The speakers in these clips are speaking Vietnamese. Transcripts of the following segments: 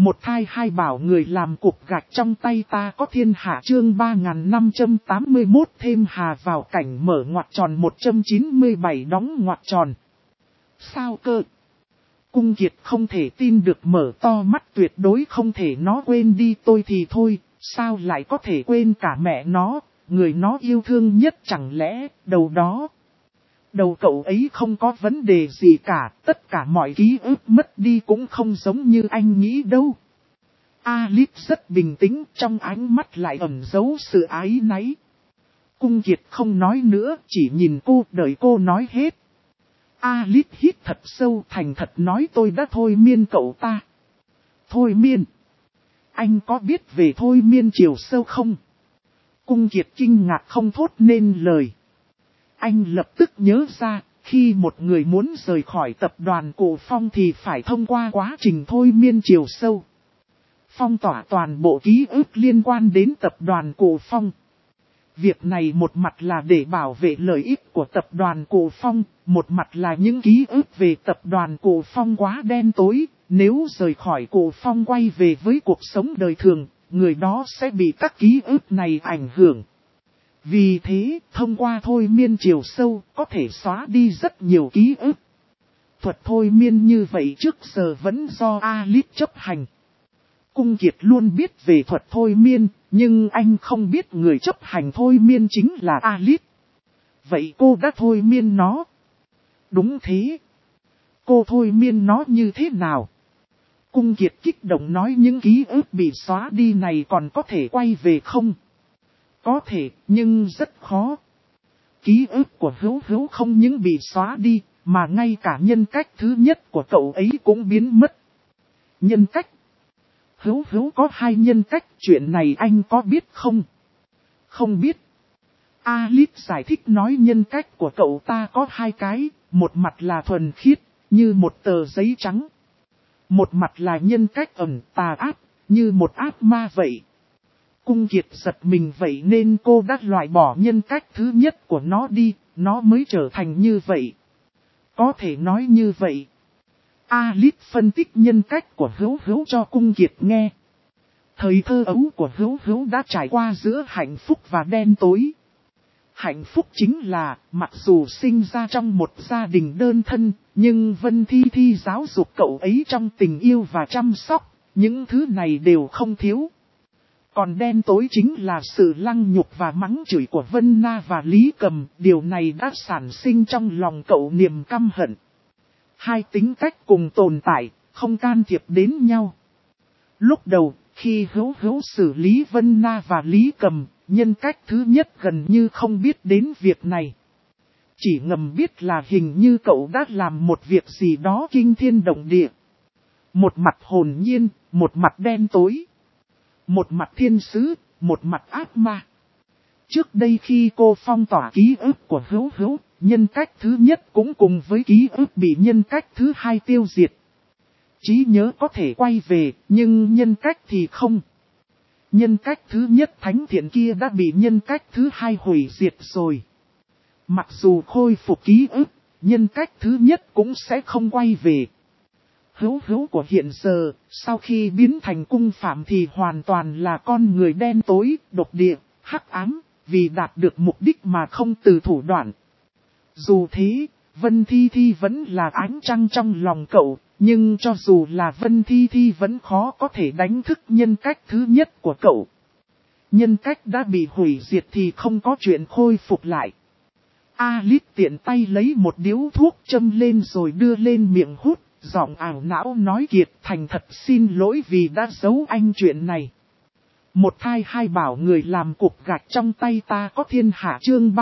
Một thai hai bảo người làm cục gạch trong tay ta có thiên hạ chương 3581 thêm hà vào cảnh mở ngoặc tròn 197 đóng ngoặc tròn. Sao cơ? Cung Kiệt không thể tin được mở to mắt tuyệt đối không thể nó quên đi tôi thì thôi, sao lại có thể quên cả mẹ nó, người nó yêu thương nhất chẳng lẽ, đầu cậu ấy không có vấn đề gì cả, tất cả mọi ký ức mất đi cũng không giống như anh nghĩ đâu. Alice rất bình tĩnh, trong ánh mắt lại ẩn giấu sự áy náy. Cung Kiệt không nói nữa, chỉ nhìn cô, đợi cô nói hết. Alice hít thật sâu, thành thật nói tôi đã thôi miên cậu ta. Thôi miên? Anh có biết về thôi miên chiều sâu không? Cung Kiệt kinh ngạc không thốt nên lời. Anh lập tức nhớ ra, khi một người muốn rời khỏi tập đoàn Cổ Phong thì phải thông qua quá trình thôi miên chiều sâu. Phong tỏa toàn bộ ký ức liên quan đến tập đoàn Cổ Phong. Việc này một mặt là để bảo vệ lợi ích của tập đoàn Cổ Phong, một mặt là những ký ức về tập đoàn Cổ Phong quá đen tối, nếu rời khỏi Cổ Phong quay về với cuộc sống đời thường, người đó sẽ bị các ký ức này ảnh hưởng. Vì thế, thông qua thôi miên chiều sâu, có thể xóa đi rất nhiều ký ức. Thuật thôi miên như vậy trước giờ vẫn do Alice chấp hành. Cung Kiệt luôn biết về thuật thôi miên, nhưng anh không biết người chấp hành thôi miên chính là Alice. Vậy cô đã thôi miên nó? Đúng thế. Cô thôi miên nó như thế nào? Cung Kiệt kích động nói những ký ức bị xóa đi này còn có thể quay về không? Có thể, nhưng rất khó. Ký ức của Hữu không những bị xóa đi, mà ngay cả nhân cách thứ nhất của cậu ấy cũng biến mất. Nhân cách? Hữu có hai nhân cách, chuyện này anh có biết không? Không biết. Alice giải thích nói nhân cách của cậu ta có hai cái, một mặt là thuần khiết, như một tờ giấy trắng. Một mặt là nhân cách ẩn tà ác, như một ác ma vậy. Cung Kiệt giật mình vậy nên cô đã loại bỏ nhân cách thứ nhất của nó đi, nó mới trở thành như vậy. Có thể nói như vậy. Alice phân tích nhân cách của Hữu cho Cung Kiệt nghe. Thời thơ ấu của Hữu đã trải qua giữa hạnh phúc và đen tối. Hạnh phúc chính là, mặc dù sinh ra trong một gia đình đơn thân, nhưng Vân Thi giáo dục cậu ấy trong tình yêu và chăm sóc, những thứ này đều không thiếu. Còn đen tối chính là sự lăng nhục và mắng chửi của Vân Na và Lý Cầm, điều này đã sản sinh trong lòng cậu niềm căm hận. Hai tính cách cùng tồn tại, không can thiệp đến nhau. Lúc đầu, khi Hữu xử lý Vân Na và Lý Cầm, nhân cách thứ nhất gần như không biết đến việc này. Chỉ ngầm biết là hình như cậu đã làm một việc gì đó kinh thiên động địa. Một mặt hồn nhiên, một mặt đen tối. Một mặt thiên sứ, một mặt ác ma. Trước đây khi cô phong tỏa ký ức của Hữu, nhân cách thứ nhất cũng cùng với ký ức bị nhân cách thứ hai tiêu diệt. Trí nhớ có thể quay về, nhưng nhân cách thì không. Nhân cách thứ nhất thánh thiện kia đã bị nhân cách thứ hai hủy diệt rồi. Mặc dù khôi phục ký ức, nhân cách thứ nhất cũng sẽ không quay về. Hữu của hiện giờ, sau khi biến thành cung phạm thì hoàn toàn là con người đen tối, độc địa, hắc ám, vì đạt được mục đích mà không từ thủ đoạn. Dù thế, Vân Thi vẫn là ánh trăng trong lòng cậu, nhưng cho dù là Vân Thi vẫn khó có thể đánh thức nhân cách thứ nhất của cậu. Nhân cách đã bị hủy diệt thì không có chuyện khôi phục lại. Alice tiện tay lấy một điếu thuốc châm lên rồi đưa lên miệng hút, giọng ảo não nói Kiệt thành thật xin lỗi vì đã giấu anh chuyện này. Một thai hai bảo người làm cục gạch trong tay ta có thiên hạ chương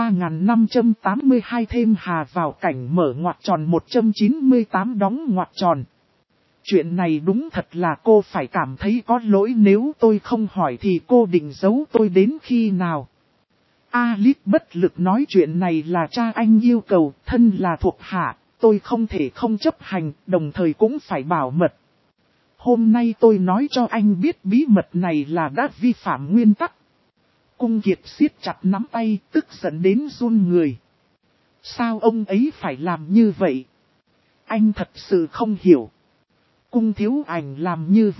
3582 thêm hà vào cảnh mở ngoặc tròn 198 đóng ngoặc tròn. Chuyện này đúng thật là cô phải cảm thấy có lỗi nếu tôi không hỏi thì cô định giấu tôi đến khi nào. Alice bất lực nói chuyện này là cha anh yêu cầu, thân là thuộc hạ, tôi không thể không chấp hành, đồng thời cũng phải bảo mật. Hôm nay tôi nói cho anh biết bí mật này là đã vi phạm nguyên tắc. Cung Kiệt siết chặt nắm tay, tức giận đến run người. Sao ông ấy phải làm như vậy? Anh thật sự không hiểu. Cung Thiếu Ảnh làm như vậy,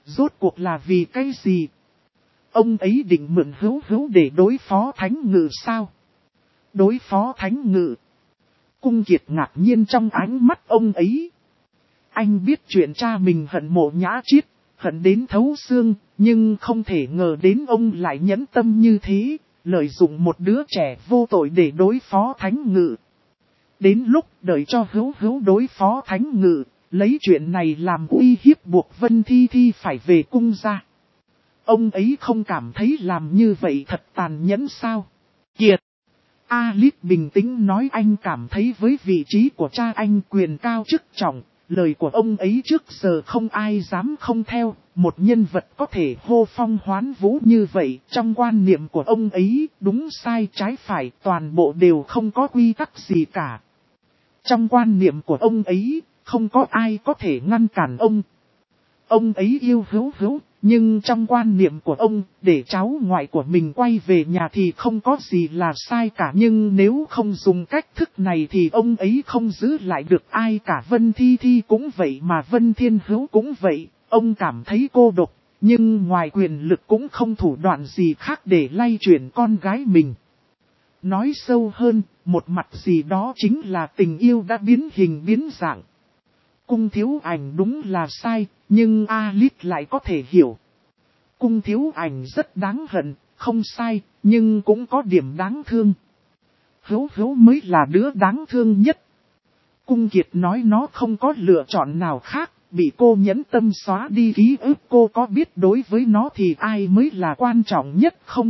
Rốt cuộc là vì cái gì? Ông ấy định mượn Hữu Hữu để đối phó Thánh Ngự sao? Đối phó Thánh Ngự? Cung Kiệt ngạc nhiên trong ánh mắt ông ấy. Anh biết chuyện cha mình hận Mộ Nhã Chiết, hận đến thấu xương, nhưng không thể ngờ đến ông lại nhẫn tâm như thế, lợi dụng một đứa trẻ vô tội để đối phó Thánh Ngự. Đến lúc đợi cho Hữu Hữu đối phó Thánh Ngự, lấy chuyện này làm uy hiếp buộc Vân Thi Thi phải về cung ra. Ông ấy không cảm thấy làm như vậy thật tàn nhẫn sao? Kiệt! Alice bình tĩnh nói, anh cảm thấy với vị trí của cha anh quyền cao chức trọng, lời của ông ấy trước giờ không ai dám không theo. Một nhân vật có thể hô phong hoán vũ như vậy, trong quan niệm của ông ấy, đúng sai trái phải toàn bộ đều không có quy tắc gì cả. Trong quan niệm của ông ấy, không có ai có thể ngăn cản ông. Ông ấy yêu Hữu Hữu, nhưng trong quan niệm của ông, để cháu ngoại của mình quay về nhà thì không có gì là sai cả. Nhưng nếu không dùng cách thức này thì ông ấy không giữ lại được ai cả. Vân Thi Thi cũng vậy mà Vân Thiên Hữu cũng vậy. Ông cảm thấy cô độc, nhưng ngoài quyền lực cũng không thủ đoạn gì khác để lay chuyển con gái mình. Nói sâu hơn, một mặt gì đó chính là tình yêu đã biến hình biến dạng. Cung Thiếu Ảnh đúng là sai, nhưng Alice lại có thể hiểu. Cung Thiếu Ảnh rất đáng hận, không sai, nhưng cũng có điểm đáng thương. Hữu Hữu mới là đứa đáng thương nhất. Cung Kiệt nói nó không có lựa chọn nào khác, bị cô nhẫn tâm xóa đi ký ức. Cô có biết đối với nó thì ai mới là quan trọng nhất không?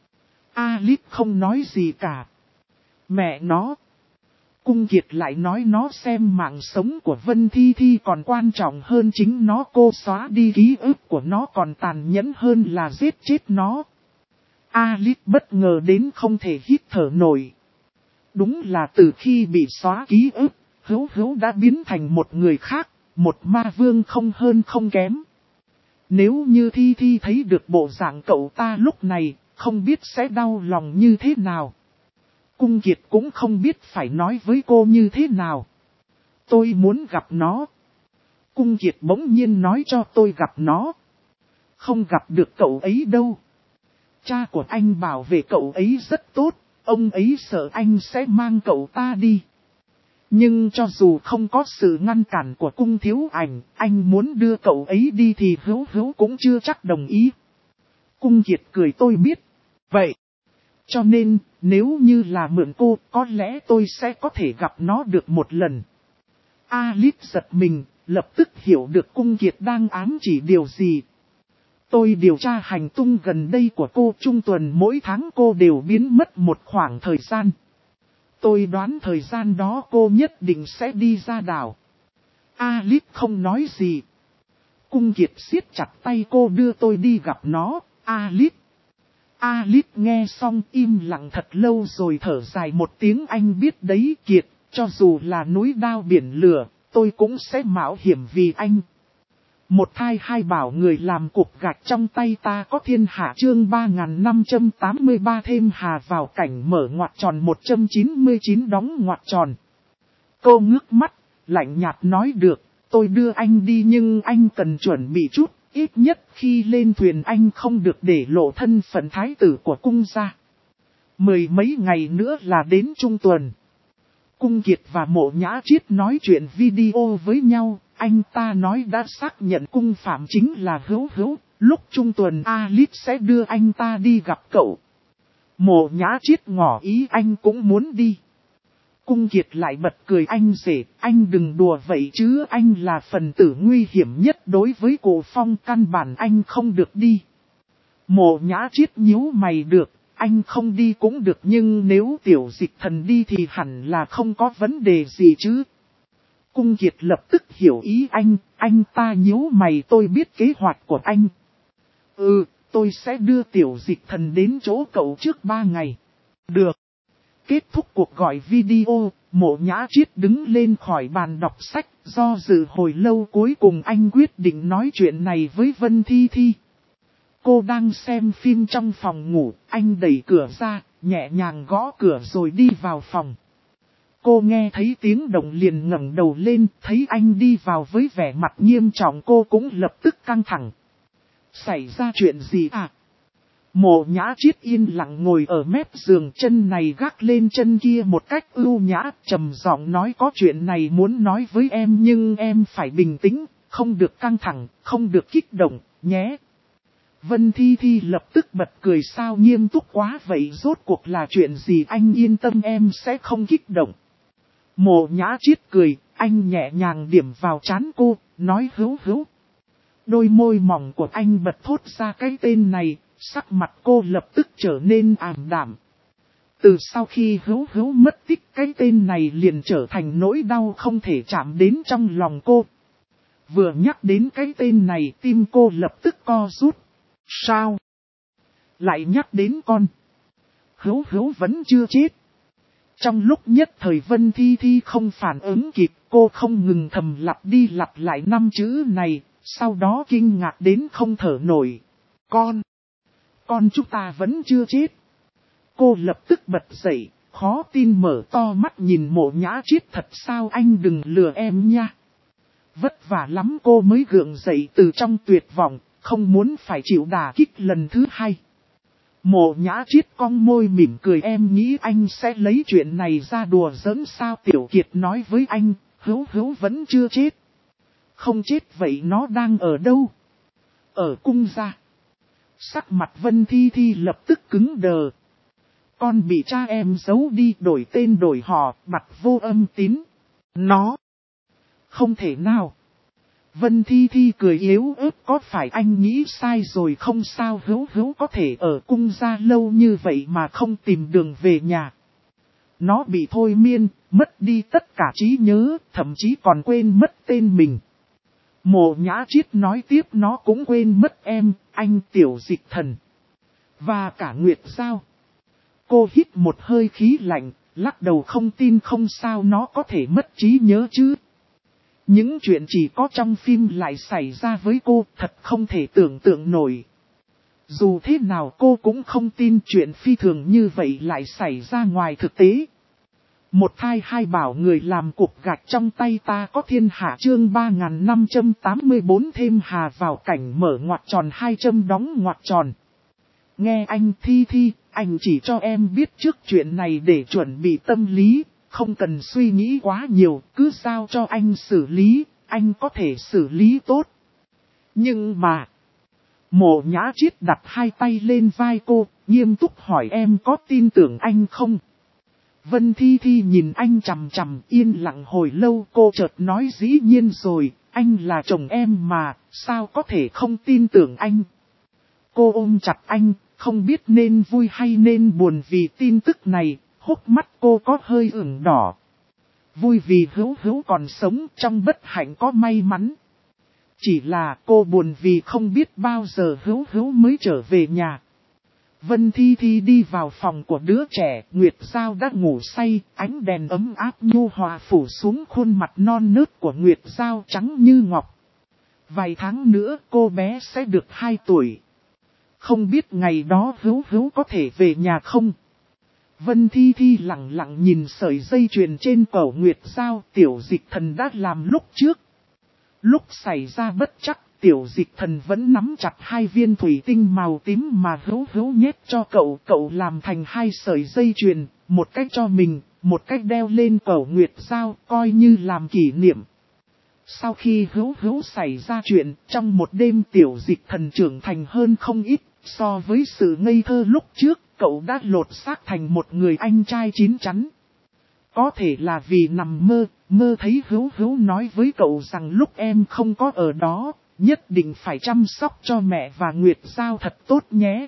Alice không nói gì cả. Mẹ nó! Cung Kiệt lại nói nó xem mạng sống của Vân Thi Thi còn quan trọng hơn chính nó. Cô xóa đi ký ức của nó còn tàn nhẫn hơn là giết chết nó. Alice bất ngờ đến không thể hít thở nổi. Đúng là từ khi bị xóa ký ức, Hữu Hữu đã biến thành một người khác, một ma vương không hơn không kém. Nếu như Thi Thi thấy được bộ dạng cậu ta lúc này, không biết sẽ đau lòng như thế nào. Cung Kiệt cũng không biết phải nói với cô như thế nào. Tôi muốn gặp nó. Cung Kiệt bỗng nhiên nói cho tôi gặp nó. Không gặp được cậu ấy đâu. Cha của anh bảo vệ cậu ấy rất tốt, ông ấy sợ anh sẽ mang cậu ta đi. Nhưng cho dù không có sự ngăn cản của Cung Thiếu Ảnh, anh muốn đưa cậu ấy đi thì Hữu Hữu cũng chưa chắc đồng ý. Cung Kiệt cười, tôi biết. Vậy. Cho nên, nếu như là mượn cô, có lẽ tôi sẽ có thể gặp nó được một lần. Alice giật mình, lập tức hiểu được Cung Kiệt đang ám chỉ điều gì. Tôi điều tra hành tung gần đây của cô, trung tuần mỗi tháng cô đều biến mất một khoảng thời gian. Tôi đoán thời gian đó cô nhất định sẽ đi ra đảo. Alice không nói gì. Cung Kiệt siết chặt tay cô, đưa tôi đi gặp nó, Alice. Alice nghe xong im lặng thật lâu rồi thở dài một tiếng, anh biết đấy Kiệt, cho dù là núi đao biển lửa, tôi cũng sẽ mạo hiểm vì anh. Một thai hai bảo người làm cục gạch trong tay ta có thiên hạ. Chương 3583 thêm hà vào cảnh mở ngoặc tròn 199 đóng ngoặc tròn. Cô ngước mắt, lạnh nhạt nói được, tôi đưa anh đi nhưng anh cần chuẩn bị chút, ít nhất khi lên thuyền anh không được để lộ thân phận thái tử của cung gia. 10 mấy ngày nữa là đến trung tuần. Cung Kiệt và Mộ Nhã Chiết nói chuyện video với nhau, anh ta nói đã xác nhận cung phạm chính là Hữu Hữu, lúc trung tuần Alice sẽ đưa anh ta đi gặp cậu. Mộ Nhã Chiết ngỏ ý anh cũng muốn đi. Cung Kiệt lại bật cười, anh rể, anh đừng đùa vậy chứ, anh là phần tử nguy hiểm nhất đối với Cổ Phong, căn bản anh không được đi. Mộ Nhã Chiết nhíu mày, được, anh không đi cũng được nhưng nếu Tiểu Dịch Thần đi thì hẳn là không có vấn đề gì chứ. Cung Kiệt lập tức hiểu ý anh ta nhíu mày, tôi biết kế hoạch của anh. Tôi sẽ đưa Tiểu Dịch Thần đến chỗ cậu trước 3 ngày. Được. Kết thúc cuộc gọi video, Mộ Nhã Chiết đứng lên khỏi bàn đọc sách, do dự hồi lâu cuối cùng anh quyết định nói chuyện này với Vân Thi Thi. Cô đang xem phim trong phòng ngủ, anh đẩy cửa ra, nhẹ nhàng gõ cửa rồi đi vào phòng. Cô nghe thấy tiếng động liền ngẩng đầu lên, thấy anh đi vào với vẻ mặt nghiêm trọng, cô cũng lập tức căng thẳng. Xảy ra chuyện gì à? Mộ Nhã Chiết yên lặng ngồi ở mép giường, chân này gác lên chân kia một cách ưu nhã, trầm giọng nói có chuyện này muốn nói với em nhưng em phải bình tĩnh, không được căng thẳng, không được kích động, nhé. Vân Thi Thi lập tức bật cười, sao nghiêm túc quá vậy, rốt cuộc là chuyện gì, anh yên tâm em sẽ không kích động. Mộ Nhã Chiết cười, anh nhẹ nhàng điểm vào trán cô, nói hữu hữu. Đôi môi mỏng của anh bật thốt ra cái tên này, sắc mặt cô lập tức trở nên ảm đạm. Từ sau khi hữu hữu mất tích, cái tên này liền trở thành nỗi đau không thể chạm đến trong lòng cô. Vừa nhắc đến cái tên này, tim cô lập tức co rút. Sao? Lại nhắc đến con. Hữu hữu vẫn chưa chết. Trong lúc nhất thời Vân Thi Thi không phản ứng kịp, cô không ngừng thầm lặp đi lặp lại 5 chữ này, sau đó kinh ngạc đến không thở nổi. Con chúng ta vẫn chưa chết. Cô lập tức bật dậy, khó tin mở to mắt nhìn Mộ Nhã Chiết, thật sao anh đừng lừa em nha. Vất vả lắm cô mới gượng dậy từ trong tuyệt vọng, không muốn phải chịu đả kích lần thứ hai. Mộ Nhã Chiết cong môi mỉm cười, em nghĩ anh sẽ lấy chuyện này ra đùa giỡn sao? Tiểu Kiệt nói với anh, hữu hữu vẫn chưa chết. Không chết vậy nó đang ở đâu? Ở cung gia. Sắc mặt Vân Thi Thi lập tức cứng đờ. Con bị cha em giấu đi, đổi tên đổi họ, mặt vô âm tín. Nó không thể nào. Vân Thi Thi cười yếu ớt, có phải anh nghĩ sai rồi không, sao hữu hữu có thể ở cung gia lâu như vậy mà không tìm đường về nhà. Nó bị thôi miên, mất đi tất cả trí nhớ, thậm chí còn quên mất tên mình. Mộ Nhã Chiết nói tiếp, nó cũng quên mất em, anh Tiểu Dịch Thần. Và cả Nguyệt Giao. Cô hít một hơi khí lạnh, lắc đầu không tin, không sao nó có thể mất trí nhớ chứ. Những chuyện chỉ có trong phim lại xảy ra với cô, thật không thể tưởng tượng nổi. Dù thế nào cô cũng không tin chuyện phi thường như vậy lại xảy ra ngoài thực tế. Một thai hai bảo người làm cục gạch trong tay ta có thiên hạ, chương 3584 thêm hà vào cảnh mở ngoặc tròn 2 châm đóng ngoặc tròn. Nghe anh Thi Thi, anh chỉ cho em biết trước chuyện này để chuẩn bị tâm lý, không cần suy nghĩ quá nhiều, cứ giao cho anh xử lý, anh có thể xử lý tốt. Nhưng mà, Mộ Nhã Chiết đặt hai tay lên vai cô, nghiêm túc hỏi, em có tin tưởng anh không? Vân Thi Thi nhìn anh chằm chằm, yên lặng hồi lâu, cô chợt nói, dĩ nhiên rồi, anh là chồng em mà, sao có thể không tin tưởng anh? Cô ôm chặt anh, không biết nên vui hay nên buồn vì tin tức này, hốc mắt cô có hơi ửng đỏ. Vui vì hữu hữu còn sống, trong bất hạnh có may mắn. Chỉ là cô buồn vì không biết bao giờ hữu hữu mới trở về nhà. Vân Thi Thi đi vào phòng của đứa trẻ, Nguyệt Giao đã ngủ say, ánh đèn ấm áp nhu hòa phủ xuống khuôn mặt non nớt của Nguyệt Giao trắng như ngọc. Vài tháng nữa cô bé sẽ được 2 tuổi. Không biết ngày đó hữu hữu có thể về nhà không? Vân Thi Thi lặng lặng nhìn sợi dây chuyền trên cổ Nguyệt Giao, Tiểu Dịch Thần đã làm lúc trước. Lúc xảy ra bất trắc, Tiểu Dịch Thần vẫn nắm chặt 2 viên thủy tinh màu tím mà hữu hữu nhét cho cậu. Cậu làm thành 2 sợi dây chuyền, một cách cho mình, một cách đeo lên cổ Nguyệt Giao, coi như làm kỷ niệm. Sau khi hữu hữu xảy ra chuyện, trong một đêm Tiểu Dịch Thần trưởng thành hơn không ít, so với sự ngây thơ lúc trước, cậu đã lột xác thành một người anh trai chín chắn. Có thể là vì nằm mơ thấy hữu hữu nói với cậu rằng lúc em không có ở đó, nhất định phải chăm sóc cho mẹ và Nguyệt Giao thật tốt nhé.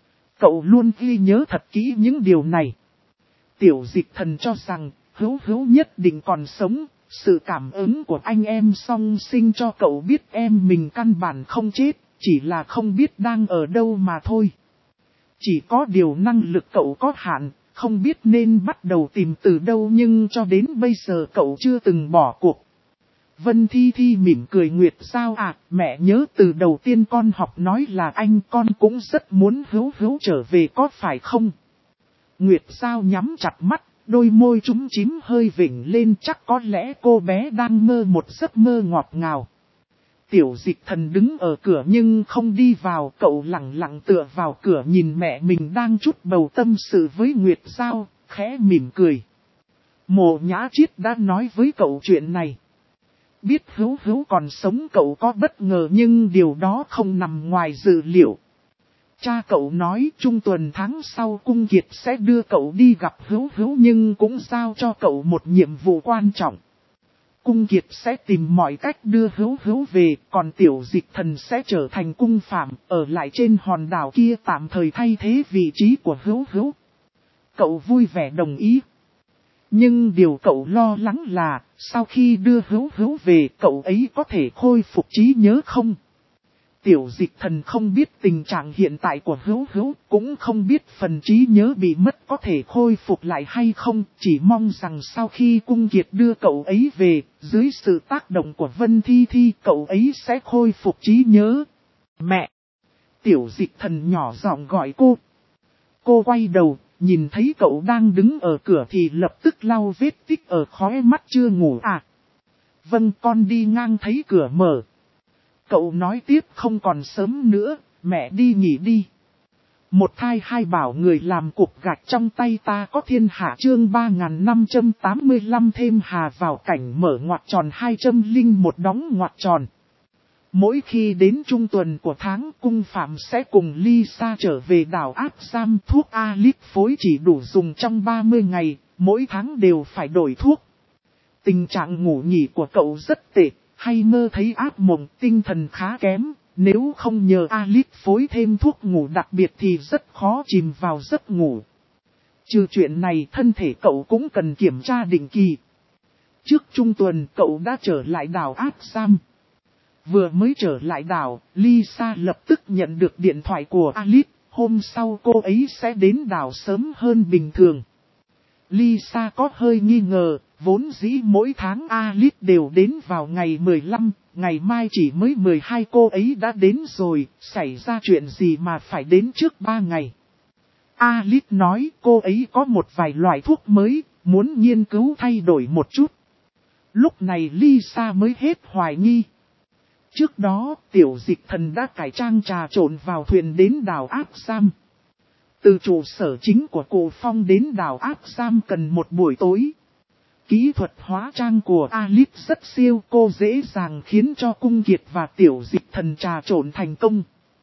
Cậu luôn ghi nhớ thật kỹ những điều này. Tiểu Dịch Thần cho rằng hữu hữu nhất định còn sống. Sự cảm ứng của anh em song sinh cho cậu biết em mình căn bản không chết, chỉ là không biết đang ở đâu mà thôi. Chỉ có điều năng lực cậu có hạn, không biết nên bắt đầu tìm từ đâu, nhưng cho đến bây giờ cậu chưa từng bỏ cuộc. Vân Thi Thi mỉm cười, Nguyệt Giao à, mẹ nhớ từ đầu tiên con học nói là anh, con cũng rất muốn hữu hữu trở về có phải không? Nguyệt Giao nhắm chặt mắt. Đôi môi trúng chím hơi vểnh lên, chắc có lẽ cô bé đang mơ một giấc mơ ngọt ngào. Tiểu Dịch Thần đứng ở cửa nhưng không đi vào, cậu lặng lặng tựa vào cửa nhìn mẹ mình đang trút bầu tâm sự với Nguyệt Giao, khẽ mỉm cười. Mộ Nhã Chiết đã nói với cậu chuyện này. Biết Hữu Hữu còn sống cậu có bất ngờ nhưng điều đó không nằm ngoài dự liệu. Cha cậu nói trung tuần tháng sau Cung Kiệt sẽ đưa cậu đi gặp Hữu Hữu nhưng cũng giao cho cậu một nhiệm vụ quan trọng. Cung Kiệt sẽ tìm mọi cách đưa Hữu Hữu về, còn Tiểu Dịch Thần sẽ trở thành cung phạm, ở lại trên hòn đảo kia tạm thời thay thế vị trí của Hữu Hữu. Cậu vui vẻ đồng ý. Nhưng điều cậu lo lắng là, sau khi đưa Hữu Hữu về, cậu ấy có thể khôi phục trí nhớ không? Tiểu Dịch Thần không biết tình trạng hiện tại của Hữu Hữu, cũng không biết phần trí nhớ bị mất có thể khôi phục lại hay không, chỉ mong rằng sau khi Cung Kiệt đưa cậu ấy về, dưới sự tác động của Vân Thi Thi, cậu ấy sẽ khôi phục trí nhớ. Mẹ! Tiểu Dịch Thần nhỏ giọng gọi cô. Cô quay đầu, nhìn thấy cậu đang đứng ở cửa thì lập tức lau vết tích ở khóe mắt chưa ngủ à. Vâng, con đi ngang thấy cửa mở. Cậu nói tiếp không còn sớm nữa, mẹ đi nghỉ đi. Một thai hai bảo người làm cục gạch trong tay ta có thiên hạ chương 3585 thêm hà vào cảnh mở ngoặc tròn 201 đóng ngoặc tròn. Mỗi khi đến trung tuần của tháng cung phạm sẽ cùng Lisa trở về đảo Áp Giam, thuốc Alip phối chỉ đủ dùng trong 30 ngày, mỗi tháng đều phải đổi thuốc. Tình trạng ngủ nghỉ của cậu rất tệ, hay mơ thấy ác mộng, tinh thần khá kém, nếu không nhờ Alip phối thêm thuốc ngủ đặc biệt thì rất khó chìm vào giấc ngủ. Trừ chuyện này thân thể cậu cũng cần kiểm tra định kỳ. Trước trung tuần cậu đã trở lại đảo Áp Giam. Vừa mới trở lại đảo, Lisa lập tức nhận được điện thoại của Alip, hôm sau cô ấy sẽ đến đảo sớm hơn bình thường. Lisa có hơi nghi ngờ, vốn dĩ mỗi tháng Alip đều đến vào ngày 15, ngày mai chỉ mới 12 cô ấy đã đến rồi, xảy ra chuyện gì mà phải đến trước 3 ngày. Alip nói cô ấy có một vài loại thuốc mới, muốn nghiên cứu thay đổi một chút. Lúc này Lisa mới hết hoài nghi. Trước đó, Tiểu Dịch Thần đã cải trang trà trộn vào thuyền đến đảo Áp Giam. Từ trụ sở chính của Cổ Phong đến đảo Áp Giam cần một buổi tối. Kỹ thuật hóa trang của Alip rất siêu, cô dễ dàng khiến cho Cung Kiệt và Tiểu Dịch Thần trà trộn thành công.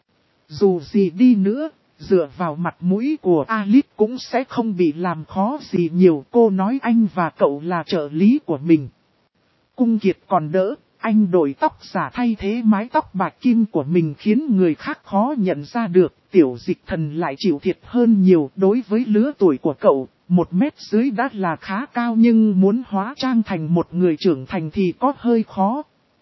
Dù gì đi nữa, dựa vào mặt mũi của Alip cũng sẽ không bị làm khó gì nhiều. Cô nói anh và cậu là trợ lý của mình. Cung Kiệt còn đỡ. Anh đổi tóc giả thay thế mái tóc bạc kim của mình khiến người khác khó nhận ra được. Tiểu Dịch Thần lại chịu thiệt hơn nhiều đối với lứa tuổi của cậu. 1 mét dưới đã là khá cao nhưng muốn hóa trang thành một người trưởng thành thì có hơi khó.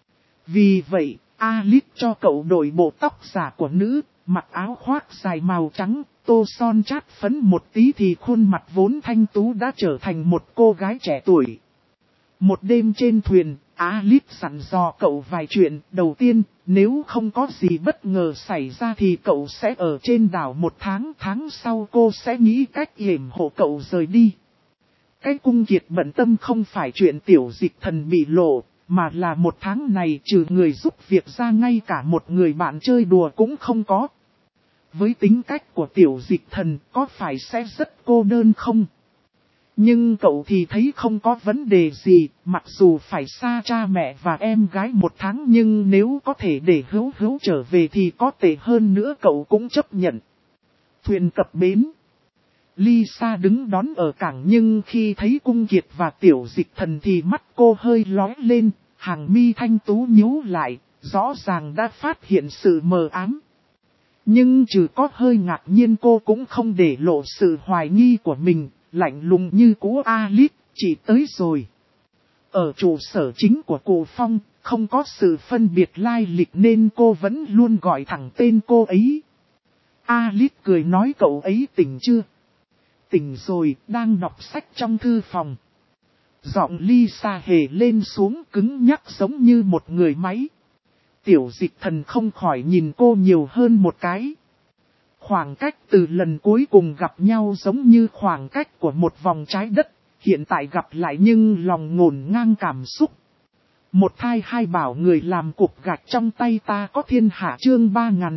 Vì vậy, Alip cho cậu đổi bộ tóc giả của nữ, mặc áo khoác dài màu trắng, tô son chát phấn một tí thì khuôn mặt vốn thanh tú đã trở thành một cô gái trẻ tuổi. Một đêm trên thuyền, Alip dặn dò cậu vài chuyện. Đầu tiên, nếu không có gì bất ngờ xảy ra thì cậu sẽ ở trên đảo 1 tháng. Tháng sau cô sẽ nghĩ cách yểm hộ cậu rời đi. Cái Cung Kiệt bận tâm không phải chuyện Tiểu Dịch Thần bị lộ, mà là 1 tháng này trừ người giúp việc ra ngay cả một người bạn chơi đùa cũng không có. Với tính cách của Tiểu Dịch Thần có phải sẽ rất cô đơn không? Nhưng cậu thì thấy không có vấn đề gì, mặc dù phải xa cha mẹ và em gái 1 tháng nhưng nếu có thể để Hữu Hữu trở về thì có tệ hơn nữa cậu cũng chấp nhận. Thuyền cập bến. Lisa đứng đón ở cảng nhưng khi thấy Cung Kiệt và Tiểu Dịch Thần thì mắt cô hơi lóe lên, hàng mi thanh tú nhíu lại, rõ ràng đã phát hiện sự mờ ám. Nhưng trừ có hơi ngạc nhiên cô cũng không để lộ sự hoài nghi của mình. Lạnh lùng như cú Alip, chỉ tới rồi. Ở trụ sở chính của Cổ Phong, không có sự phân biệt lai lịch nên cô vẫn luôn gọi thẳng tên cô ấy. Alip cười nói cậu ấy tỉnh chưa? Tỉnh rồi, đang đọc sách trong thư phòng. Giọng Lisa hề lên xuống cứng nhắc giống như một người máy. Tiểu Dịch Thần không khỏi nhìn cô nhiều hơn một cái. Khoảng cách từ lần cuối cùng gặp nhau giống như khoảng cách của một vòng trái đất, hiện tại gặp lại nhưng lòng ngổn ngang cảm xúc. Một thai hai bảo người làm cục gạch trong tay ta có thiên hạ chương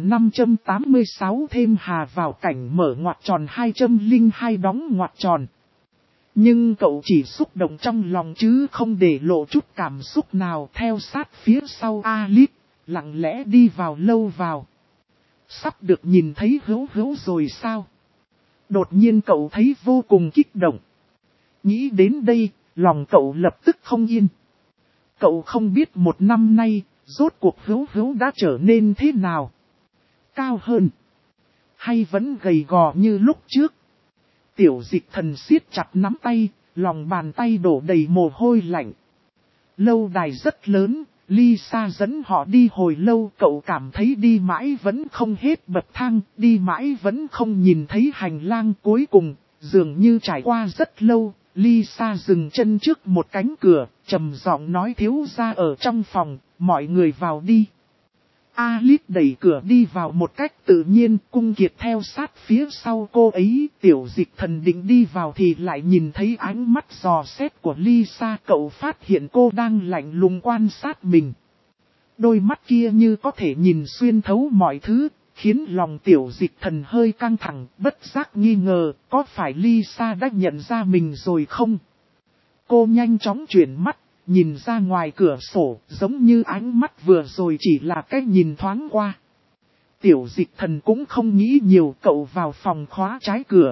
3586 thêm hà vào cảnh mở ngoặc tròn 202 đóng ngoặc tròn. Nhưng cậu chỉ xúc động trong lòng chứ không để lộ chút cảm xúc nào theo sát phía sau Alice, lặng lẽ đi vào lâu vào. Sắp được nhìn thấy Hữu Hữu rồi sao? Đột nhiên cậu thấy vô cùng kích động. Nghĩ đến đây, lòng cậu lập tức không yên. Cậu không biết một năm nay, rốt cuộc Hữu Hữu đã trở nên thế nào? Cao hơn? Hay vẫn gầy gò như lúc trước? Tiểu Dịch Thần siết chặt nắm tay, lòng bàn tay đổ đầy mồ hôi lạnh. Lâu đài rất lớn, Lisa dẫn họ đi hồi lâu, cậu cảm thấy đi mãi vẫn không hết bậc thang, đi mãi vẫn không nhìn thấy hành lang cuối cùng, dường như trải qua rất lâu. Lisa dừng chân trước một cánh cửa, trầm giọng nói thiếu gia ở trong phòng, mọi người vào đi. Alice đẩy cửa đi vào một cách tự nhiên, Cung Kiệt theo sát phía sau cô ấy. Tiểu Dịch Thần định đi vào thì lại nhìn thấy ánh mắt dò xét của Lisa. Cậu phát hiện cô đang lạnh lùng quan sát mình. Đôi mắt kia như có thể nhìn xuyên thấu mọi thứ, khiến lòng Tiểu Dịch Thần hơi căng thẳng, bất giác nghi ngờ, có phải Lisa đã nhận ra mình rồi không? Cô nhanh chóng chuyển mắt, nhìn ra ngoài cửa sổ, giống như ánh mắt vừa rồi chỉ là cái nhìn thoáng qua. Tiểu Dịch Thần cũng không nghĩ nhiều, cậu vào phòng khóa trái cửa.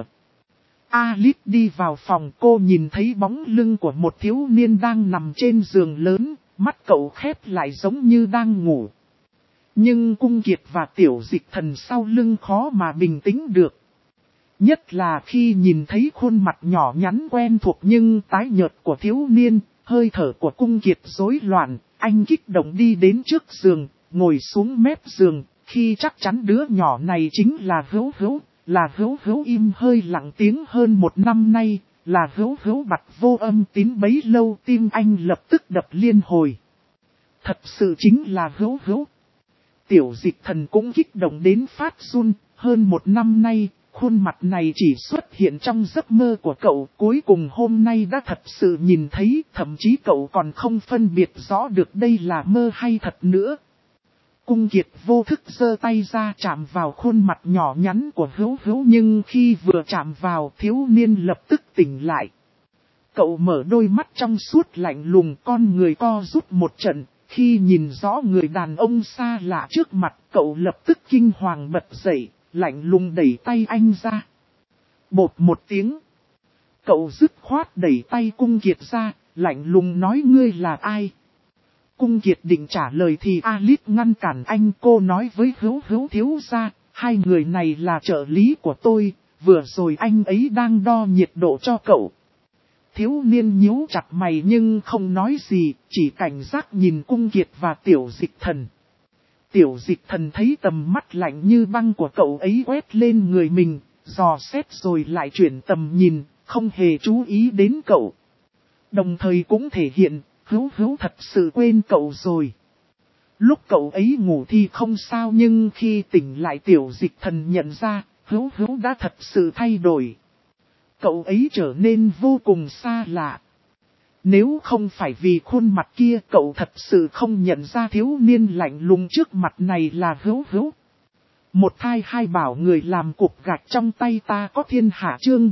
Alice đi vào phòng, cô nhìn thấy bóng lưng của một thiếu niên đang nằm trên giường lớn, mắt cậu khép lại giống như đang ngủ. Nhưng Cung Kiệt và Tiểu Dịch Thần sau lưng khó mà bình tĩnh được. Nhất là khi nhìn thấy khuôn mặt nhỏ nhắn quen thuộc nhưng tái nhợt của thiếu niên, hơi thở của Cung Kiệt rối loạn, anh kích động đi đến trước giường, ngồi xuống mép giường, khi chắc chắn đứa nhỏ này chính là Hữu Hữu, là Hữu Hữu im hơi lặng tiếng hơn một năm nay, là Hữu Hữu bặt vô âm tín bấy lâu, tim anh lập tức đập liên hồi. Thật sự chính là Hữu Hữu. Tiểu Dịch Thần cũng kích động đến phát run, hơn một năm nay, khuôn mặt này chỉ xuất hiện trong giấc mơ của cậu, cuối cùng hôm nay đã thật sự nhìn thấy, thậm chí cậu còn không phân biệt rõ được đây là mơ hay thật nữa. Cung Kiệt vô thức giơ tay ra chạm vào khuôn mặt nhỏ nhắn của Hữu Hữu, nhưng khi vừa chạm vào, thiếu niên lập tức tỉnh lại. Cậu mở đôi mắt trong suốt lạnh lùng, con người co rút một trận. Khi nhìn rõ người đàn ông xa lạ trước mặt, cậu lập tức kinh hoàng bật dậy, lạnh lùng đẩy tay anh ra. Bột một tiếng. Cậu dứt khoát đẩy tay Cung Kiệt ra, lạnh lùng nói ngươi là ai? Cung Kiệt định trả lời thì Alice ngăn cản anh, cô nói với Hữu Hữu thiếu gia, hai người này là trợ lý của tôi, vừa rồi anh ấy đang đo nhiệt độ cho cậu. Thiếu niên nhíu chặt mày nhưng không nói gì, chỉ cảnh giác nhìn Cung Kiệt và Tiểu Dịch Thần. Tiểu Dịch Thần thấy tầm mắt lạnh như băng của cậu ấy quét lên người mình, dò xét rồi lại chuyển tầm nhìn, không hề chú ý đến cậu. Đồng thời cũng thể hiện, Hữu Hữu thật sự quên cậu rồi. Lúc cậu ấy ngủ thì không sao, nhưng khi tỉnh lại Tiểu Dịch Thần nhận ra, Hữu Hữu đã thật sự thay đổi. Cậu ấy trở nên vô cùng xa lạ. Nếu không phải vì khuôn mặt kia, cậu thật sự không nhận ra thiếu niên lạnh lùng trước mặt này là Hữu Hữu. Một thai hai bảo người làm cục gạch trong tay ta có thiên hạ chương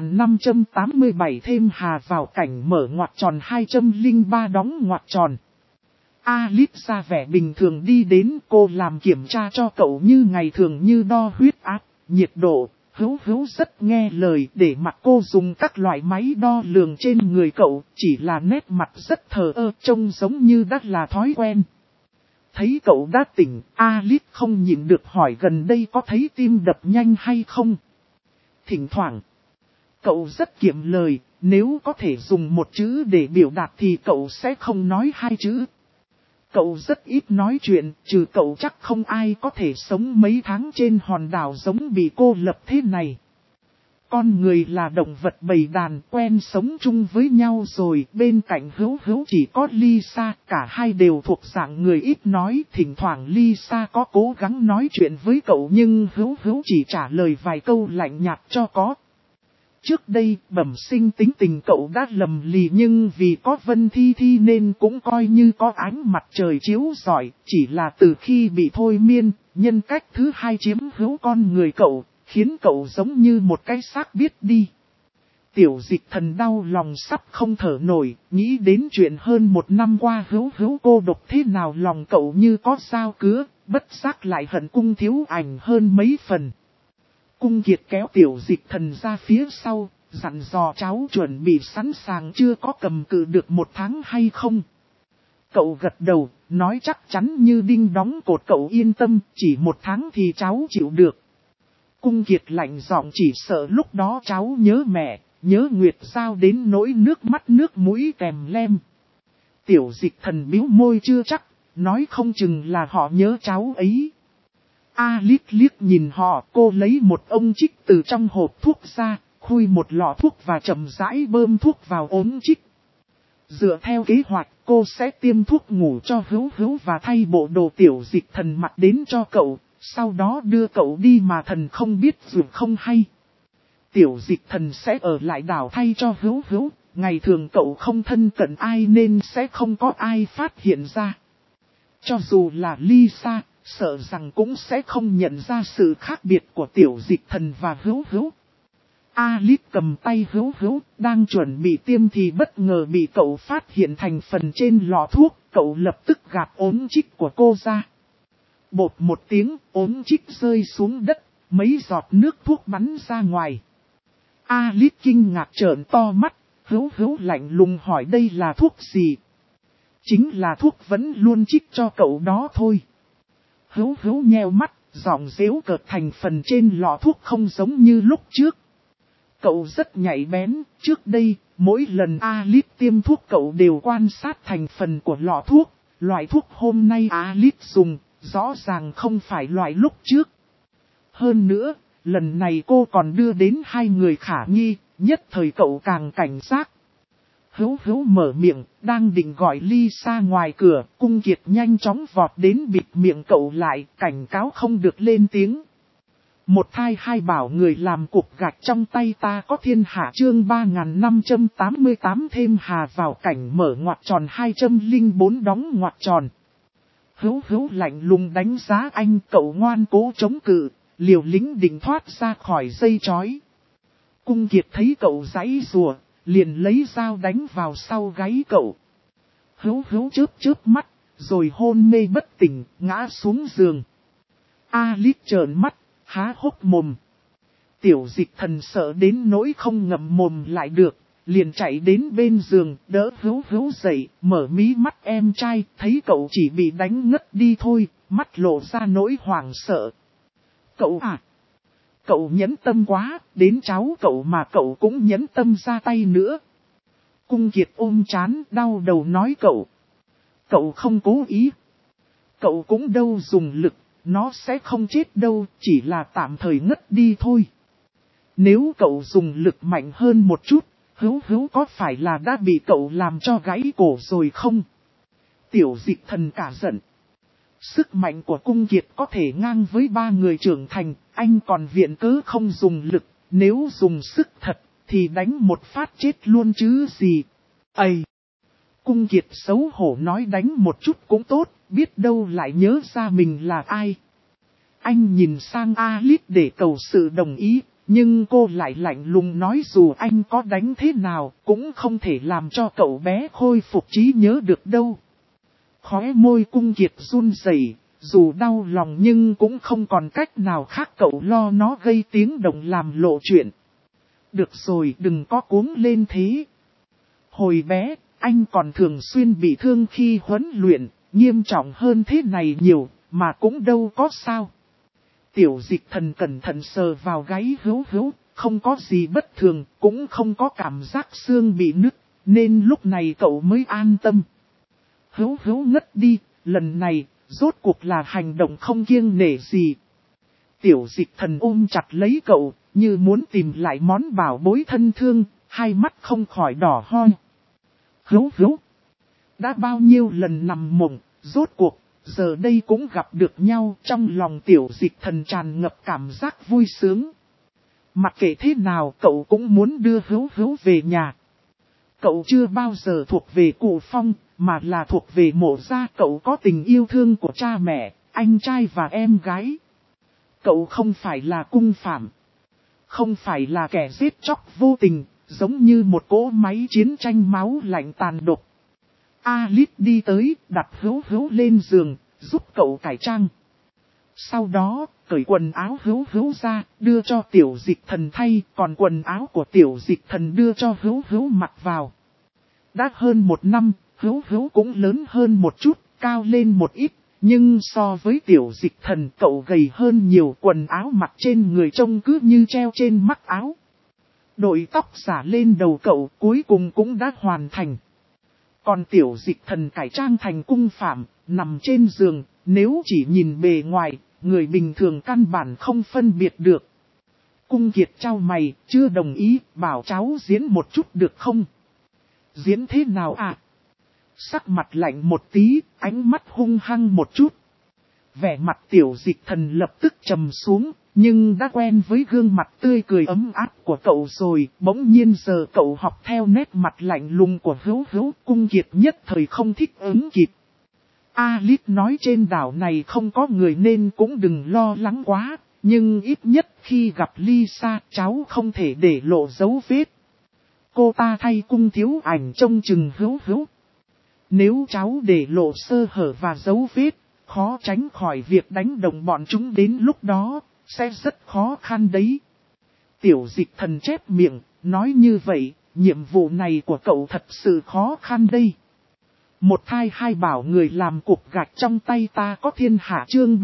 3587 thêm hà vào cảnh mở ngoặc tròn 203 đóng ngoặc tròn. Alice ra vẻ bình thường đi đến, cô làm kiểm tra cho cậu như ngày thường như đo huyết áp, nhiệt độ. Hữu Hữu rất nghe lời, để mặc cô dùng các loại máy đo lường trên người cậu, chỉ là nét mặt rất thờ ơ, trông giống như đã là thói quen. Thấy cậu đã tỉnh, Alice không nhịn được hỏi gần đây có thấy tim đập nhanh hay không. Thỉnh thoảng, cậu rất kiệm lời, nếu có thể dùng một chữ để biểu đạt thì cậu sẽ không nói hai chữ. Cậu rất ít nói chuyện, trừ cậu chắc không ai có thể sống mấy tháng trên hòn đảo giống bị cô lập thế này. Con người là động vật bầy đàn, quen sống chung với nhau rồi, bên cạnh Hữu Hữu chỉ có Lisa, cả hai đều thuộc dạng người ít nói, thỉnh thoảng Lisa có cố gắng nói chuyện với cậu nhưng Hữu Hữu chỉ trả lời vài câu lạnh nhạt cho có. Trước đây bẩm sinh tính tình cậu đã lầm lì nhưng vì có Vân Thi Thi nên cũng coi như có ánh mặt trời chiếu rọi. Chỉ là từ khi bị thôi miên, nhân cách thứ hai chiếm hữu con người cậu, khiến cậu giống như một cái xác biết đi. Tiểu Dịch Thần đau lòng sắp không thở nổi, nghĩ đến chuyện hơn một năm qua hữu cô độc thế nào lòng cậu như có dao cứa, bất giác lại hận Cung Thiếu Ảnh hơn mấy phần. Cung Kiệt kéo Tiểu Dịch Thần ra phía sau, dặn dò cháu chuẩn bị sẵn sàng chưa có cầm cự được 1 tháng hay không. Cậu gật đầu, nói chắc chắn như đinh đóng cột, cậu yên tâm, chỉ 1 tháng thì cháu chịu được. Cung Kiệt lạnh giọng, chỉ sợ lúc đó cháu nhớ mẹ, nhớ Nguyệt Giao đến nỗi nước mắt nước mũi tèm lem. Tiểu Dịch Thần bĩu môi chưa chắc, nói không chừng là họ nhớ cháu ấy. Alice liếc nhìn họ, cô lấy một ông trích từ trong hộp thuốc ra, khui một lọ thuốc và chậm rãi bơm thuốc vào ống trích. Dựa theo kế hoạch, cô sẽ tiêm thuốc ngủ cho Hữu và thay bộ đồ Tiểu Dịch Thần mặc đến cho cậu, sau đó đưa cậu đi mà thần không biết dù không hay. Tiểu Dịch Thần sẽ ở lại đảo thay cho Hữu, ngày thường cậu không thân cận ai nên sẽ không có ai phát hiện ra. Cho dù là Lisa, sợ rằng cũng sẽ không nhận ra sự khác biệt của Tiểu Dịch Thần và Hữu. Alice cầm tay Hữu, đang chuẩn bị tiêm thì bất ngờ bị cậu phát hiện thành phần trên lọ thuốc, cậu lập tức gạt ống trích của cô ra. Bột một tiếng, ống trích rơi xuống đất, mấy giọt nước thuốc bắn ra ngoài. Alice kinh ngạc trợn to mắt, Hữu lạnh lùng hỏi đây là thuốc gì? Chính là thuốc vẫn luôn trích cho cậu đó thôi. Hữu nheo mắt, giọng giễu cợt, thành phần trên lọ thuốc không giống như lúc trước. Cậu rất nhạy bén, trước đây, mỗi lần Alice tiêm thuốc cậu đều quan sát thành phần của lọ thuốc. Loại thuốc hôm nay Alice dùng, rõ ràng không phải loại lúc trước. Hơn nữa, lần này cô còn đưa đến 2 người khả nghi, nhất thời cậu càng cảnh giác. Hữu mở miệng, đang định gọi Lisa ngoài cửa, Cung Kiệt nhanh chóng vọt đến bịt miệng cậu lại, cảnh cáo không được lên tiếng. Một thai hai bảo người làm cục gạch trong tay ta có thiên hạ, chương 3588 thêm hà vào cảnh mở ngoặc tròn 204 đóng ngoặc tròn. Hữu lạnh lùng đánh giá anh, cậu ngoan cố chống cự, liều lĩnh định thoát ra khỏi dây chói. Cung Kiệt thấy cậu giãy giụa, liền lấy dao đánh vào sau gáy cậu. Hữu chớp mắt, rồi hôn mê bất tỉnh, ngã xuống giường. Alice trợn mắt, há hốc mồm. Tiểu Dịch Thần sợ đến nỗi không ngậm mồm lại được, liền chạy đến bên giường, đỡ Hữu dậy, mở mí mắt em trai, thấy cậu chỉ bị đánh ngất đi thôi, mắt lộ ra nỗi hoảng sợ. Cậu à! Cậu nhẫn tâm quá, đến cháu cậu mà cậu cũng nhẫn tâm ra tay nữa. Cung Kiệt ôm chán, đau đầu nói cậu. Cậu không cố ý. Cậu cũng đâu dùng lực, nó sẽ không chết đâu, chỉ là tạm thời ngất đi thôi. Nếu cậu dùng lực mạnh hơn một chút, Hữu có phải là đã bị cậu làm cho gãy cổ rồi không? Tiểu Dịch Thần cả giận. Sức mạnh của Cung Kiệt có thể ngang với 3 người trưởng thành, anh còn viện cớ không dùng lực, nếu dùng sức thật, thì đánh một phát chết luôn chứ gì. Ây! Cung Kiệt xấu hổ nói đánh một chút cũng tốt, biết đâu lại nhớ ra mình là ai. Anh nhìn sang Alice để cầu sự đồng ý, nhưng cô lại lạnh lùng nói dù anh có đánh thế nào, cũng không thể làm cho cậu bé khôi phục trí nhớ được đâu. Khóe môi Cung Kiệt run rẩy, dù đau lòng nhưng cũng không còn cách nào khác, cậu lo nó gây tiếng động làm lộ chuyện. Được rồi, đừng có cuống lên thế. Hồi bé, anh còn thường xuyên bị thương khi huấn luyện, nghiêm trọng hơn thế này nhiều, mà cũng đâu có sao. Tiểu Dịch Thần cẩn thận sờ vào gáy Hữu, không có gì bất thường, cũng không có cảm giác xương bị nứt, nên lúc này cậu mới an tâm. Hữu ngất đi, lần này, rốt cuộc là hành động không kiêng nể gì. Tiểu Dịch Thần ôm chặt lấy cậu, như muốn tìm lại món bảo bối thân thương, hai mắt không khỏi đỏ hoe. Hữu, đã bao nhiêu lần nằm mộng, rốt cuộc, giờ đây cũng gặp được nhau, trong lòng Tiểu Dịch Thần tràn ngập cảm giác vui sướng. Mặc kệ thế nào cậu cũng muốn đưa Hữu Hữu về nhà. Cậu chưa bao giờ thuộc về Cụ Phong, mà là thuộc về Mộ gia. Cậu có tình yêu thương của cha mẹ, anh trai và em gái. Cậu không phải là cung phạm. Không phải là kẻ giết chóc vô tình, giống như một cỗ máy chiến tranh máu lạnh tàn độc. Alice đi tới, đặt Hữu Hữu lên giường, giúp cậu cải trang. Sau đó, cởi quần áo Hữu Hữu ra, đưa cho Tiểu Dịch Thần thay, còn quần áo của Tiểu Dịch Thần đưa cho Hữu Hữu mặc vào. Đã hơn 1 năm, Hữu Hữu cũng lớn hơn một chút, cao lên một ít, nhưng so với Tiểu Dịch Thần cậu gầy hơn nhiều, quần áo mặc trên người trông cứ như treo trên mắc áo. Đội tóc xả lên đầu cậu cuối cùng cũng đã hoàn thành. Còn Tiểu Dịch Thần cải trang thành cung phạm, nằm trên giường, nếu chỉ nhìn bề ngoài, người bình thường căn bản không phân biệt được. Cung Kiệt chau mày, chưa đồng ý, bảo cháu diễn một chút được không? Diễn thế nào ạ? Sắc mặt lạnh một tí, ánh mắt hung hăng một chút. Vẻ mặt Tiểu Dịch Thần lập tức trầm xuống, nhưng đã quen với gương mặt tươi cười ấm áp của cậu rồi, bỗng nhiên giờ cậu học theo nét mặt lạnh lùng của Hữu Hữu. Cung Kiệt nhất thời không thích ứng kịp. Alice nói trên đảo này không có người nên cũng đừng lo lắng quá, nhưng ít nhất khi gặp Lisa cháu không thể để lộ dấu vết. Cô ta thay Cung Thiếu Ảnh trông chừng Hữu Hữu. Nếu cháu để lộ sơ hở và dấu vết, khó tránh khỏi việc đánh đồng bọn chúng đến lúc đó, sẽ rất khó khăn đấy. Tiểu Dịch Thần chép miệng, nói như vậy, nhiệm vụ này của cậu thật sự khó khăn đây. Một thai hai bảo người làm cục gạch trong tay ta có thiên hạ chương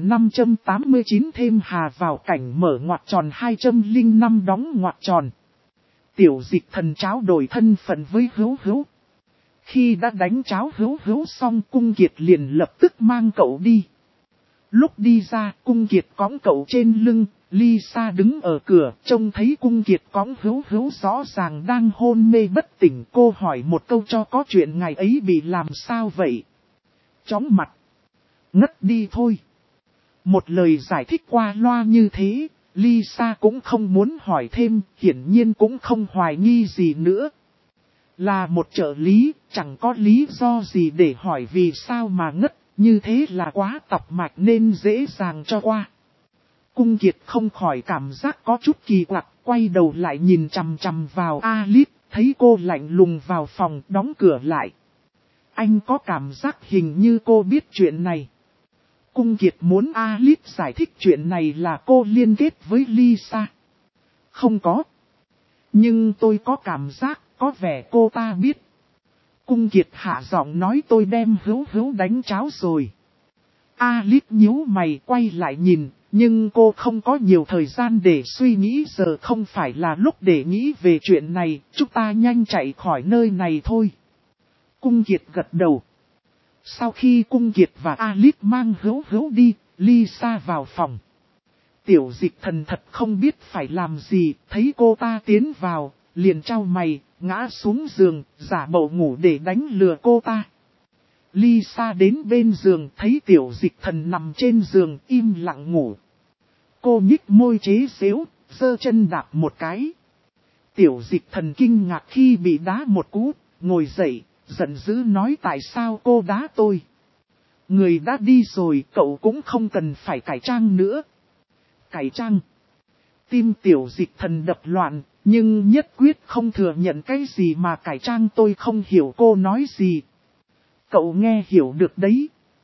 3589 thêm hà vào cảnh mở ngoặc tròn 205 đóng ngoặc tròn. Tiểu Dịch Thần tráo đổi thân phận với Hữu Hữu. Khi đã đánh cháo Hữu Hữu xong, Cung Kiệt liền lập tức mang cậu đi. Lúc đi ra, Cung Kiệt cõng cậu trên lưng, Lisa đứng ở cửa, trông thấy Cung Kiệt cõng Hữu Hữu rõ ràng đang hôn mê bất tỉnh. Cô hỏi một câu cho có chuyện ngày ấy bị làm sao vậy? Chóng mặt. Ngất đi thôi. Một lời giải thích qua loa như thế, Lisa cũng không muốn hỏi thêm, hiển nhiên cũng không hoài nghi gì nữa. Là một trợ lý, chẳng có lý do gì để hỏi vì sao mà ngất, như thế là quá tọc mạch nên dễ dàng cho qua. Cung Kiệt không khỏi cảm giác có chút kỳ quặc, quay đầu lại nhìn chằm chằm vào Alice, thấy cô lạnh lùng vào phòng đóng cửa lại. Anh có cảm giác hình như cô biết chuyện này. Cung Kiệt muốn Alice giải thích chuyện này là cô liên kết với Lisa. Không có. Nhưng tôi có cảm giác có vẻ cô ta biết. Cung Kiệt hạ giọng nói tôi đem Hữu Hữu đánh cháo rồi. Alice nhíu mày quay lại nhìn, nhưng cô không có nhiều thời gian để suy nghĩ, giờ không phải là lúc để nghĩ về chuyện này, chúng ta nhanh chạy khỏi nơi này thôi. Cung Kiệt gật đầu. Sau khi Cung Kiệt và Alice mang Hữu Hữu đi, Lisa vào phòng. Tiểu Dịch Thần thật không biết phải làm gì, thấy cô ta tiến vào, liền chau mày, ngã xuống giường, giả bộ ngủ để đánh lừa cô ta. Lisa đến bên giường thấy Tiểu Dịch Thần nằm trên giường im lặng ngủ. Cô nhích môi chế giễu, giơ chân đạp một cái. Tiểu Dịch Thần kinh ngạc khi bị đá một cú, ngồi dậy, giận dữ nói tại sao cô đá tôi. Người đã đi rồi cậu cũng không cần phải cải trang nữa. Cải trang. Tim Tiểu Dịch Thần đập loạn, nhưng nhất quyết không thừa nhận cái gì mà cải trang. Tôi không hiểu cô nói gì. Cậu nghe hiểu được đấy.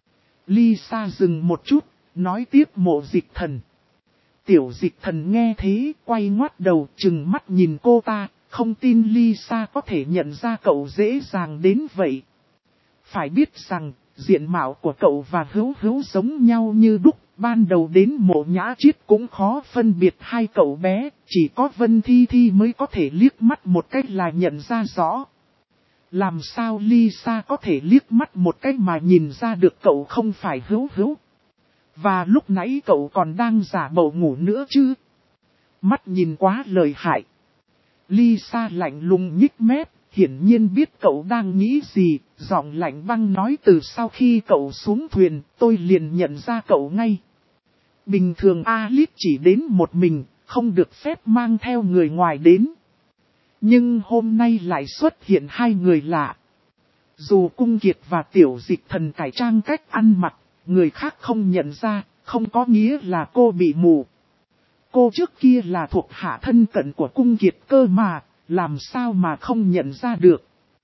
Lisa dừng một chút, nói tiếp Mộ Dịch Thần. Tiểu Dịch Thần nghe thế, quay ngoắt đầu trừng mắt nhìn cô ta, không tin Lisa có thể nhận ra cậu dễ dàng đến vậy. Phải biết rằng, diện mạo của cậu và Hữu Hữu giống nhau như đúc, ban đầu đến Mộ Nhã Chiết cũng khó phân biệt hai cậu bé, chỉ có Vân Thi Thi mới có thể liếc mắt một cách là nhận ra rõ. Làm sao Lisa có thể liếc mắt một cách mà nhìn ra được cậu không phải Hữu Hữu? Và lúc nãy cậu còn đang giả bộ ngủ nữa chứ? Mắt nhìn quá lợi hại. Lisa lạnh lùng nhích mép, hiển nhiên biết cậu đang nghĩ gì, giọng lạnh băng nói từ sau khi cậu xuống thuyền, tôi liền nhận ra cậu ngay. Bình thường Alice chỉ đến một mình, không được phép mang theo người ngoài đến. Nhưng hôm nay lại xuất hiện hai người lạ. Dù Cung Kiệt và Tiểu Dịch Thần cải trang cách ăn mặc, người khác không nhận ra, không có nghĩa là cô bị mù. Cô trước kia là thuộc hạ thân cận của Cung Kiệt cơ mà, làm sao mà không nhận ra được.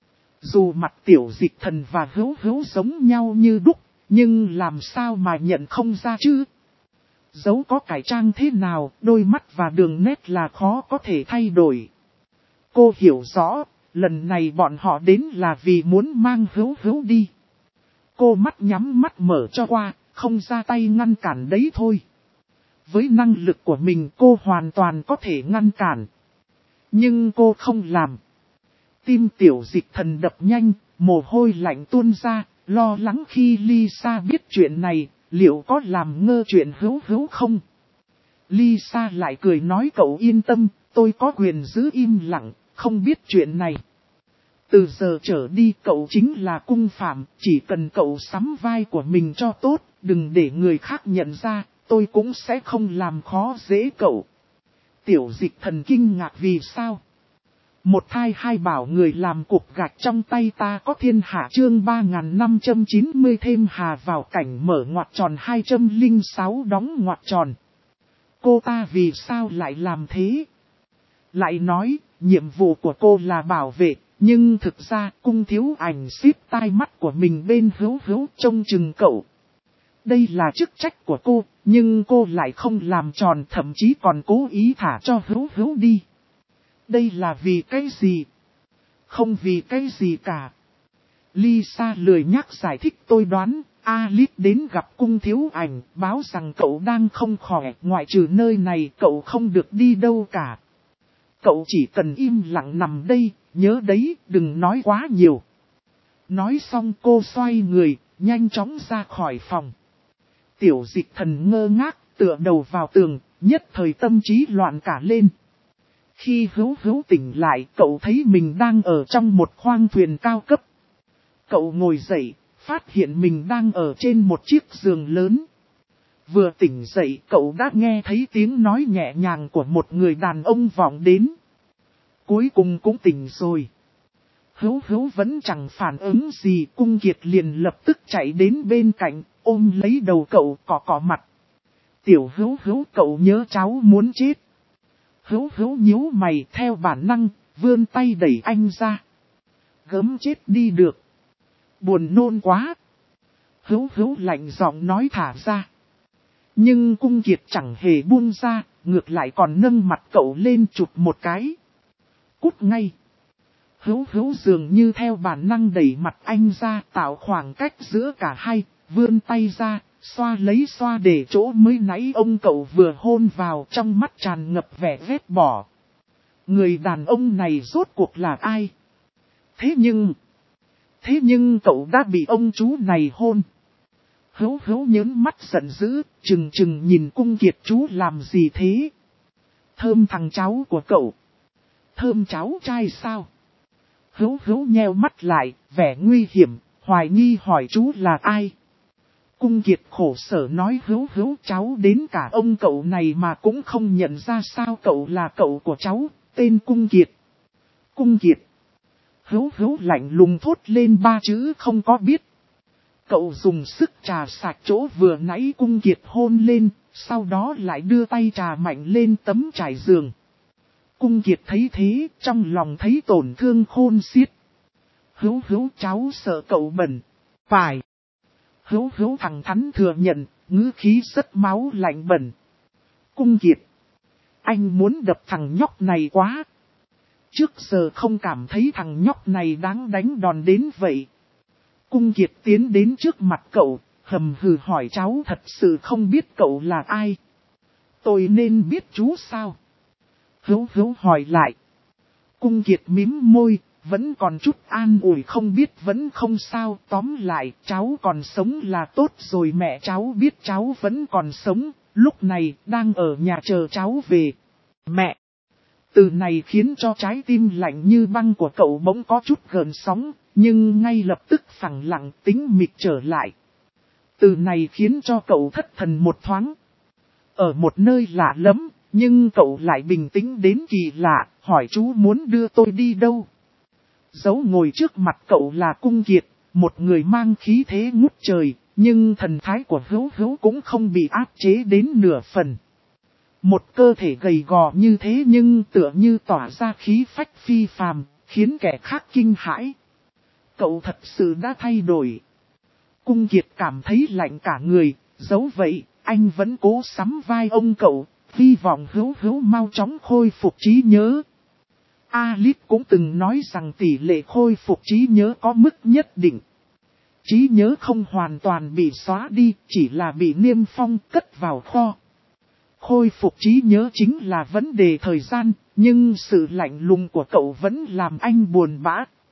Dù mặt Tiểu Dịch Thần và Hữu Hữu giống nhau như đúc, nhưng làm sao mà nhận không ra chứ? Dẫu có cải trang thế nào, đôi mắt và đường nét là khó có thể thay đổi. Cô hiểu rõ, lần này bọn họ đến là vì muốn mang Hữu Hữu đi. Cô mắt nhắm mắt mở cho qua, không ra tay ngăn cản đấy thôi. Với năng lực của mình cô hoàn toàn có thể ngăn cản. Nhưng cô không làm. Tim Tiểu Dịch Thần đập nhanh, mồ hôi lạnh tuôn ra, lo lắng khi Lisa biết chuyện này, liệu có làm ngơ chuyện Hữu Hữu không? Lisa lại cười nói cậu yên tâm, tôi có quyền giữ im lặng, không biết chuyện này. Từ giờ trở đi cậu chính là cung phạm, chỉ cần cậu sắm vai của mình cho tốt, đừng để người khác nhận ra, tôi cũng sẽ không làm khó dễ cậu. Tiểu Dịch Thần kinh ngạc vì sao? Một thai hai bảo người làm cục gạch trong tay ta có thiên hạ chương 3590 thêm hà vào cảnh mở ngoặc tròn 206 đóng ngoặc tròn. Cô ta vì sao lại làm thế? Lại nói, nhiệm vụ của cô là bảo vệ, nhưng thực ra Cung Thiếu Ảnh xíp tai mắt của mình bên Hữu Hữu trông chừng cậu. Đây là chức trách của cô, nhưng cô lại không làm tròn, thậm chí còn cố ý thả cho Hữu Hữu đi. Đây là vì cái gì? Không vì cái gì cả. Lisa lười nhắc giải thích, tôi đoán, Alice đến gặp Cung Thiếu Ảnh, báo rằng cậu đang không khỏe, ngoại trừ nơi này cậu không được đi đâu cả. Cậu chỉ cần im lặng nằm đây, nhớ đấy, đừng nói quá nhiều. Nói xong cô xoay người, nhanh chóng ra khỏi phòng. Tiểu Dịch Thần ngơ ngác, tựa đầu vào tường, nhất thời tâm trí loạn cả lên. Khi Hữu Hữu tỉnh lại, cậu thấy mình đang ở trong một khoang thuyền cao cấp. Cậu ngồi dậy, phát hiện mình đang ở trên một chiếc giường lớn. Vừa tỉnh dậy cậu đã nghe thấy tiếng nói nhẹ nhàng của một người đàn ông vọng đến. Cuối cùng cũng tỉnh rồi. Hữu Hữu vẫn chẳng phản ứng gì, Cung Kiệt liền lập tức chạy đến bên cạnh, ôm lấy đầu cậu cọ mặt. Tiểu Hữu Hữu, cậu nhớ cháu muốn chết. Hữu Hữu nhíu mày theo bản năng, vươn tay đẩy anh ra. Gớm chết đi được. Buồn nôn quá. Hữu Hữu lạnh giọng nói thả ra. Nhưng Cung Kiệt chẳng hề buông ra, ngược lại còn nâng mặt cậu lên chụp một cái. Cút ngay. Hữu Hữu dường như theo bản năng đẩy mặt anh ra, tạo khoảng cách giữa cả hai, vươn tay ra, xoa lấy xoa để chỗ mới nãy ông cậu vừa hôn vào, trong mắt tràn ngập vẻ ghét bỏ. Người đàn ông này rốt cuộc là ai? Thế nhưng cậu đã bị ông chú này hôn. Hữu Hữu nhớn mắt giận dữ, chừng nhìn Cung Kiệt, chú làm gì thế? Thơm thằng cháu của cậu. Thơm cháu trai sao? Hữu Hữu nheo mắt lại, vẻ nguy hiểm, hoài nghi hỏi chú là ai? Cung Kiệt khổ sở nói Hữu Hữu, cháu đến cả ông cậu này mà cũng không nhận ra sao cậu là cậu của cháu, tên Cung Kiệt. Cung Kiệt. Hữu Hữu lạnh lùng thốt lên ba chữ không có biết. Cậu dùng sức trà sạch chỗ vừa nãy Cung Kiệt hôn lên, sau đó lại đưa tay trà mạnh lên tấm trải giường. Cung Kiệt thấy thế, trong lòng thấy tổn thương khôn xiết. Hữu Hữu, cháu sợ cậu bẩn. Phải. Hữu Hữu thẳng thắn thừa nhận, ngữ khí rất máu lạnh bẩn. Cung Kiệt. Anh muốn đập thằng nhóc này quá. Trước giờ không cảm thấy thằng nhóc này đáng đánh đòn đến vậy. Cung Kiệt tiến đến trước mặt cậu, hầm hừ hỏi cháu thật sự không biết cậu là ai. Tôi nên biết chú sao? Hữu Hữu hỏi lại. Cung Kiệt mím môi, vẫn còn chút an ủi không biết vẫn không sao. Tóm lại, cháu còn sống là tốt rồi, mẹ cháu biết cháu vẫn còn sống, lúc này đang ở nhà chờ cháu về. Mẹ! Từ này khiến cho trái tim lạnh như băng của cậu bỗng có chút gợn sóng, nhưng ngay lập tức phẳng lặng tĩnh mịch trở lại. Từ này khiến cho cậu thất thần một thoáng. Ở một nơi lạ lẫm, Nhưng cậu lại bình tĩnh đến kỳ lạ, hỏi chú muốn đưa tôi đi đâu. Dấu ngồi trước mặt cậu là Cung Kiệt, một người mang khí thế ngút trời, nhưng thần thái của Hữu Hữu cũng không bị áp chế đến nửa phần. Một cơ thể gầy gò như thế nhưng tựa như tỏa ra khí phách phi phàm, khiến kẻ khác kinh hãi. Cậu thật sự đã thay đổi. Cung Kiệt cảm thấy lạnh cả người, dẫu vậy, anh vẫn cố sắm vai ông cậu, hy vọng Hữu Hữu mau chóng khôi phục trí nhớ. Alice cũng từng nói rằng tỷ lệ khôi phục trí nhớ có mức nhất định. Trí nhớ không hoàn toàn bị xóa đi, chỉ là bị niêm phong cất vào kho. Khôi phục trí nhớ chính là vấn đề thời gian, nhưng sự lạnh lùng của cậu vẫn làm anh buồn bã.